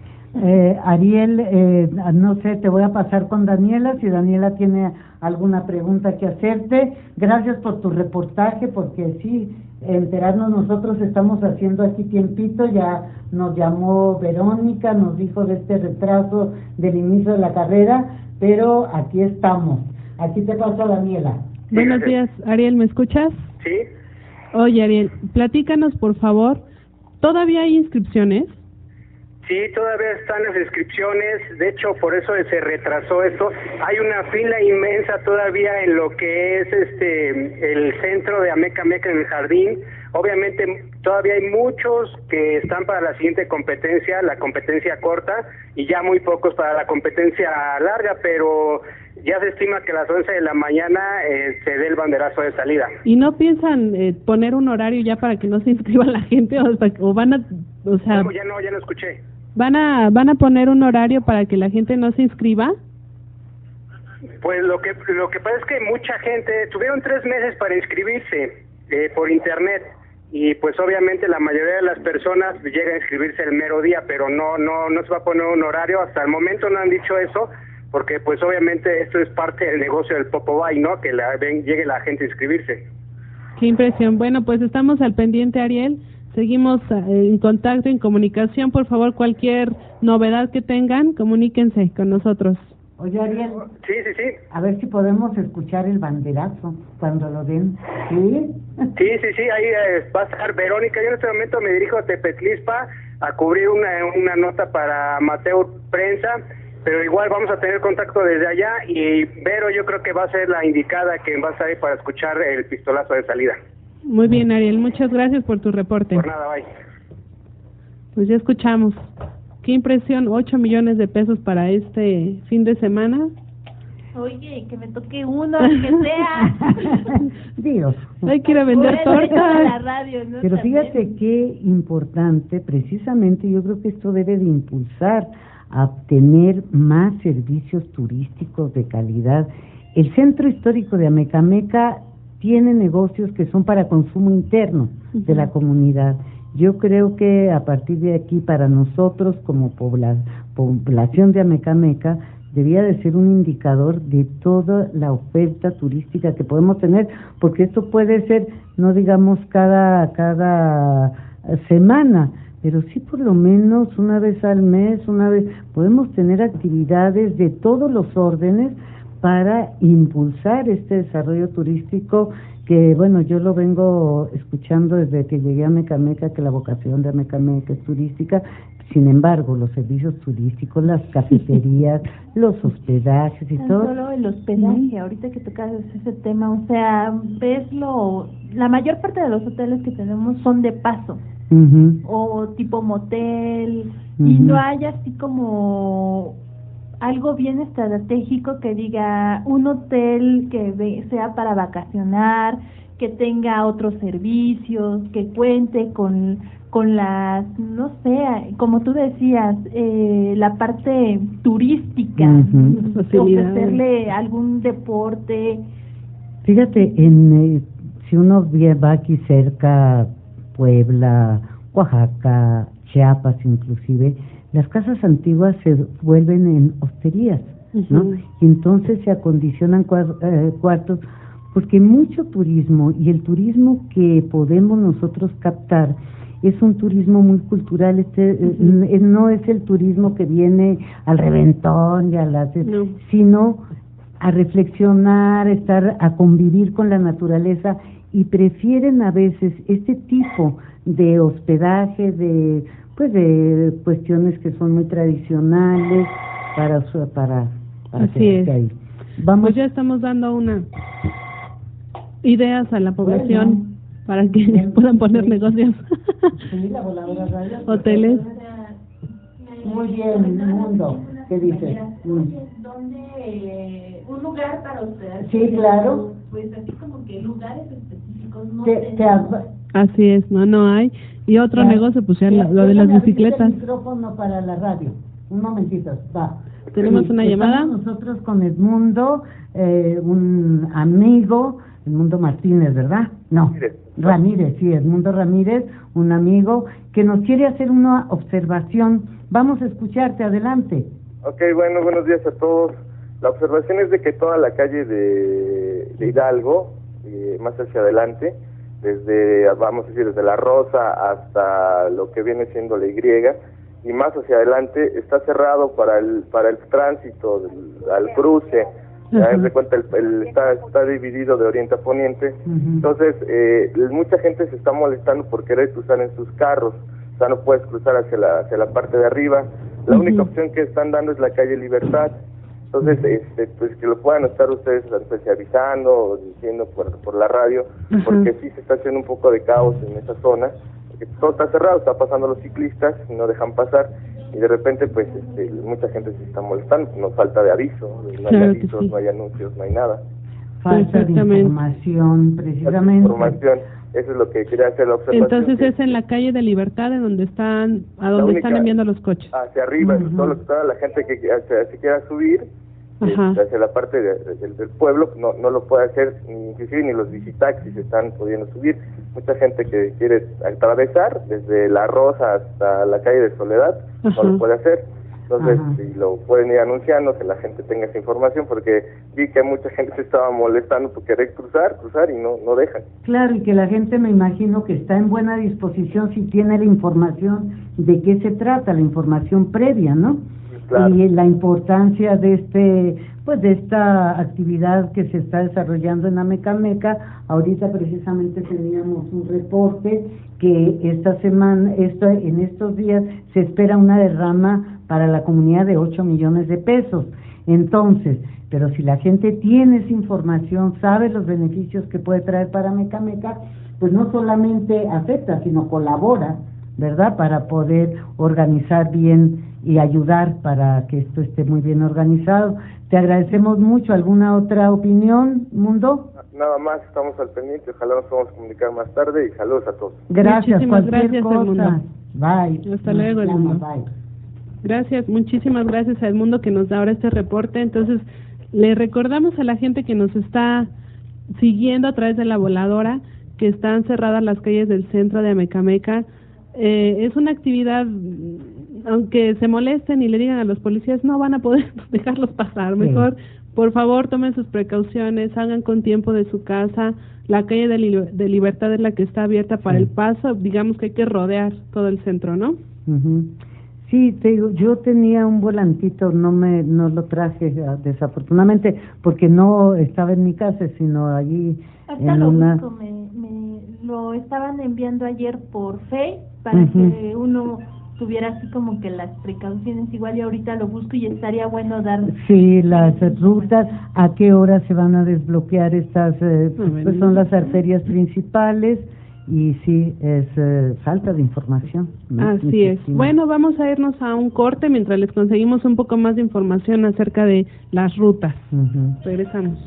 Ariel, no sé, te voy a pasar con Daniela, si Daniela tiene alguna pregunta que hacerte. Gracias por tu reportaje, porque sí, enterarnos nosotros estamos haciendo aquí tiempito, ya nos llamó Verónica, nos dijo de este retraso del inicio de la carrera, pero aquí estamos. Aquí te paso a Daniela. Buenos días, Ariel, ¿me escuchas? Sí. Oye, Ariel, platícanos, por favor, ¿todavía hay inscripciones? Sí, todavía están las inscripciones, de hecho por eso se retrasó esto. Hay una fila inmensa todavía en lo que es el centro de Ameca Meca en el jardín. Obviamente todavía hay muchos que están para la siguiente competencia, la competencia corta, y ya muy pocos para la competencia larga, pero ya se estima que a las 11 de la mañana se dé el banderazo de salida. ¿Y no piensan poner un horario ya para que no se inscriba la gente o van a, o sea, ya no escuché. ¿Van a poner un horario para que la gente no se inscriba? Pues lo que pasa es que mucha gente tuvieron 3 meses para inscribirse por internet, y pues obviamente la mayoría de las personas llega a inscribirse el mero día, pero no se va a poner un horario. Hasta el momento no han dicho eso, porque pues obviamente esto es parte del negocio del Popobay, ¿no? Que llegue la gente a inscribirse. Qué impresión. Bueno, pues estamos al pendiente, Ariel. Seguimos en contacto, en comunicación. Por favor, cualquier novedad que tengan, comuníquense con nosotros. Oye, Ariel. Sí. A ver si podemos escuchar el banderazo cuando lo den. ¿Sí? Sí, ahí va a estar Verónica. Yo en este momento me dirijo a Tepetlispa a cubrir una nota para Mateo Prensa, pero igual vamos a tener contacto desde allá, y Vero yo creo que va a ser la indicada que va a estar ahí para escuchar el pistolazo de salida. Muy bien, Ariel, muchas gracias por tu reporte. Por nada, bye. Pues ya escuchamos. Qué impresión, 8 millones de pesos para este fin de semana. Oye, que me toque uno, que sea. Dios. Hay que ir a vender tortas. La radio, ¿no? Pero También. fíjate qué importante, precisamente yo creo que esto debe de impulsar a obtener más servicios turísticos de calidad. El Centro Histórico de Ameca Meca tiene negocios que son para consumo interno de la comunidad. Yo creo que a partir de aquí, para nosotros como población de Ameca Meca, debía de ser un indicador de toda la oferta turística que podemos tener, porque esto puede ser, no digamos cada semana, pero sí por lo menos una vez al mes, podemos tener actividades de todos los órdenes para impulsar este desarrollo turístico que, bueno, yo lo vengo escuchando desde que llegué a Ameca Meca, que la vocación de Ameca Meca es turística. Sin embargo, los servicios turísticos, las cafeterías, los hospedajes y todo. Solo el hospedaje, ahorita que tocas ese tema, o sea, la mayor parte de los hoteles que tenemos son de paso, o tipo motel, y no hay así como algo bien estratégico que diga un hotel que sea para vacacionar, que tenga otros servicios, que cuente con las, no sé, como tú decías, la parte turística, ofrecerle algún deporte. Fíjate, si uno va aquí cerca, Puebla, Oaxaca, Chiapas inclusive, las casas antiguas se vuelven en hosterías, ¿no? Y entonces se acondicionan cuartos, porque mucho turismo, y el turismo que podemos nosotros captar es un turismo muy cultural. No es el turismo que viene al reventón y sino a reflexionar, a convivir con la naturaleza, y prefieren a veces este tipo de hospedaje, de cuestiones que son muy tradicionales para así es. Ahí. Vamos. Pues ya estamos dando ideas a la población para que puedan poner negocios. Sí, la voladora radio. Hoteles. Muy bien, Mundo. ¿Qué dices? ¿Dónde un lugar para hospedar? Sí, claro. Pues así como que lugares específicos no Así es, no hay. Y otro negocio, pues ya lo de las bicicletas. El micrófono para la radio. Un momentito, va. Tenemos una llamada. Nosotros con Edmundo, un amigo, Edmundo Martínez, ¿verdad? No, Ramírez, sí, Edmundo Ramírez, un amigo que nos quiere hacer una observación. Vamos a escucharte, adelante. Ok, bueno, buenos días a todos. La observación es de que toda la calle de Hidalgo, más hacia adelante, desde, vamos a decir, desde La Rosa hasta lo que viene siendo la Y, y más hacia adelante, está cerrado para el tránsito, al cruce. Ya de cuenta, está dividido de oriente a poniente. Entonces, mucha gente se está molestando por querer cruzar en sus carros. O sea, no puedes cruzar hacia la parte de arriba. La única opción que están dando es la calle Libertad. Entonces, pues que lo puedan estar ustedes avisando o diciendo por la radio, porque sí se está haciendo un poco de caos en esa zona, porque todo está cerrado, está pasando los ciclistas, no dejan pasar, y de repente, pues, mucha gente se está molestando, no falta de aviso, no hay avisos, no hay anuncios, no hay nada. Falta de información, precisamente. Eso es lo que quería hacer la observación. Entonces es en la calle de Libertad, en donde están enviando los coches. Hacia arriba, toda la gente que se quiera subir, hacia la parte del pueblo, no lo puede hacer, inclusive ni los visitaxis están pudiendo subir. Mucha gente que quiere atravesar desde La Rosa hasta la calle de Soledad, no lo puede hacer. Entonces, si lo pueden ir anunciando, que la gente tenga esa información, porque vi que mucha gente se estaba molestando por querer cruzar y no dejan. Claro, y que la gente, me imagino, que está en buena disposición si tiene la información de qué se trata, la información previa, ¿no? Claro. Y la importancia de de esta actividad que se está desarrollando en Amecameca. Ahorita precisamente teníamos un reporte que en estos días se espera una derrama para la comunidad de 8 millones de pesos. Entonces, pero si la gente tiene esa información, sabe los beneficios que puede traer para Amecameca, pues no solamente acepta, sino colabora, ¿verdad?, para poder organizar bien y ayudar para que esto esté muy bien organizado. Te agradecemos mucho. ¿Alguna otra opinión, Mundo? Nada más, estamos al pendiente, ojalá nos podamos comunicar más tarde y saludos a todos. Gracias, cualquier cosa. Edmundo. Bye. Hasta luego, Edmundo. Bye. Gracias, muchísimas gracias a Edmundo que nos da ahora este reporte. Entonces, le recordamos a la gente que nos está siguiendo a través de la voladora que están cerradas las calles del centro de Amecameca. Es una actividad, aunque se molesten y le digan a los policías, no van a poder dejarlos pasar. Mejor, por favor, tomen sus precauciones, salgan con tiempo de su casa. La calle de Libertad es la que está abierta para el paso. Digamos que hay que rodear todo el centro, ¿no? Sí, te digo, yo tenía un volantito, no lo traje desafortunadamente, porque no estaba en mi casa, sino allí en una... lo estaban enviando ayer por Face para que uno tuviera así como que las precauciones. Igual y ahorita lo busco y estaría bueno dar... Sí, las rutas, a qué hora se van a desbloquear estas, pues son las arterias principales. Y sí, es falta de información. Así es. Bueno, vamos a irnos a un corte mientras les conseguimos un poco más de información acerca de las rutas. Regresamos.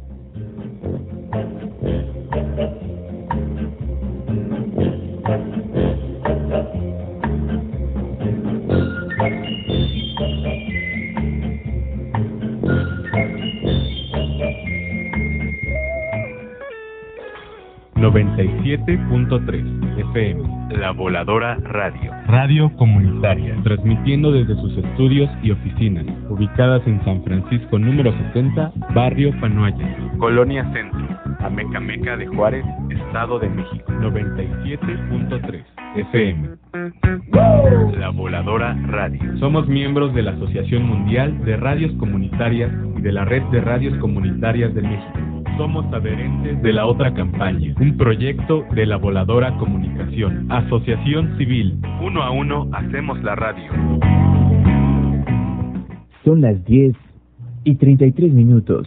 ...97.3 FM... La Voladora Radio. Radio comunitaria. Transmitiendo desde sus estudios y oficinas... ...ubicadas en San Francisco número 70... Barrio Panoaya. Colonia Centro. Amecameca de Juárez, Estado de México. 97.3 FM. La Voladora Radio. Somos miembros de la Asociación Mundial de Radios Comunitarias... ...y de la Red de Radios Comunitarias de México. Somos adherentes de la otra campaña, un proyecto de la Voladora Comunicación, Asociación Civil. 1 a 1 hacemos la radio. Son las 10:33.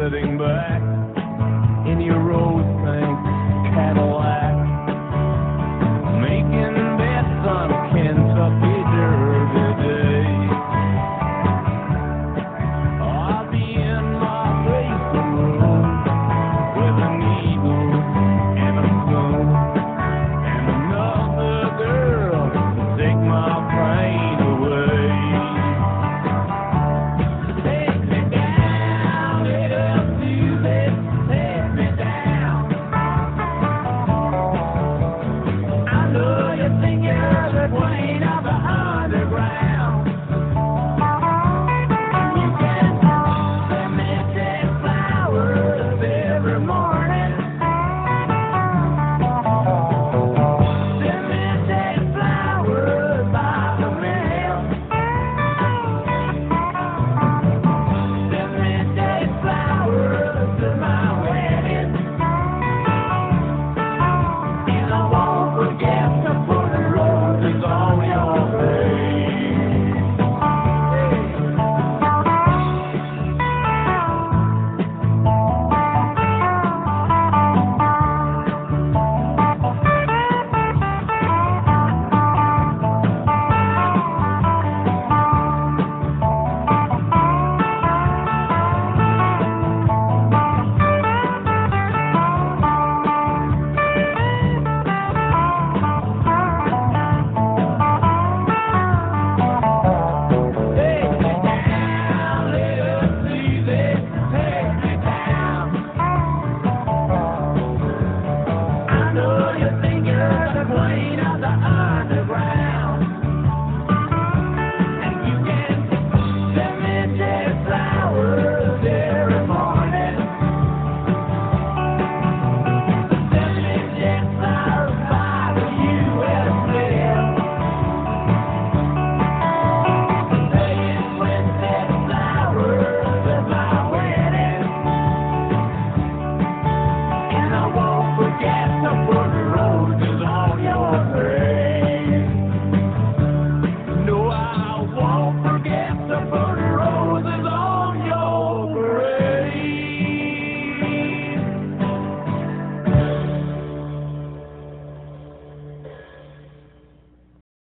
nothing but